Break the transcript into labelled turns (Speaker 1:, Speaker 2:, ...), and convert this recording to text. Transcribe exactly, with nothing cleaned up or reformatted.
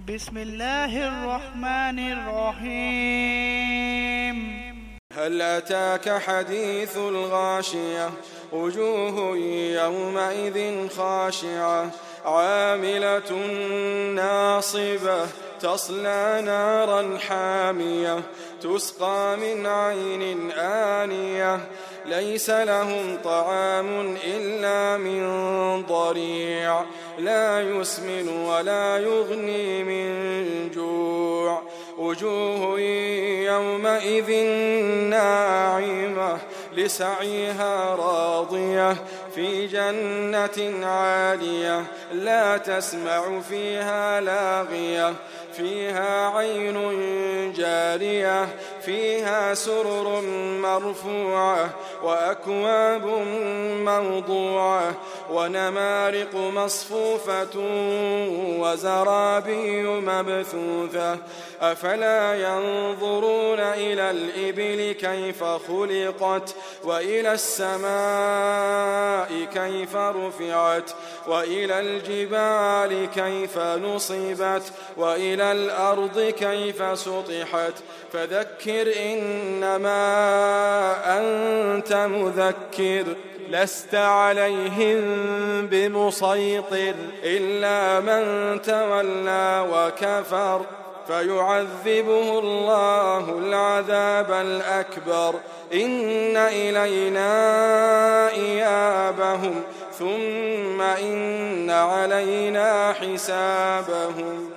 Speaker 1: بسم الله الرحمن الرحيم.
Speaker 2: هل أتاك حديث الغاشية وجوه يومئذ خاشعة عاملة ناصبة تصلى نارا حامية تسقى من عين آنية ليس لهم طعام إلا من ضريع لا يسمن ولا يغني من جوع وجوه يومئذ ناعمة لسعيها راضية في جنة عالية لا تسمع فيها لاغية فيها عين جارية فيها سرر مرفوعة وأكواب موضوعة ونمارق مصفوفة وزرابي مبثوثة أفلا ينظرون إلى الإبل كيف خلقت وإلى السماء كيف رفعت وإلى الجبال كيف نصبت وإلى الأرض كيف سطحت فذكر إنما أنت مذكر لست عليهم بمسيطر إلا من تولى وكفر فيعذبه الله العذاب الأكبر إن إلينا إيابهم ثم إن علينا حسابهم.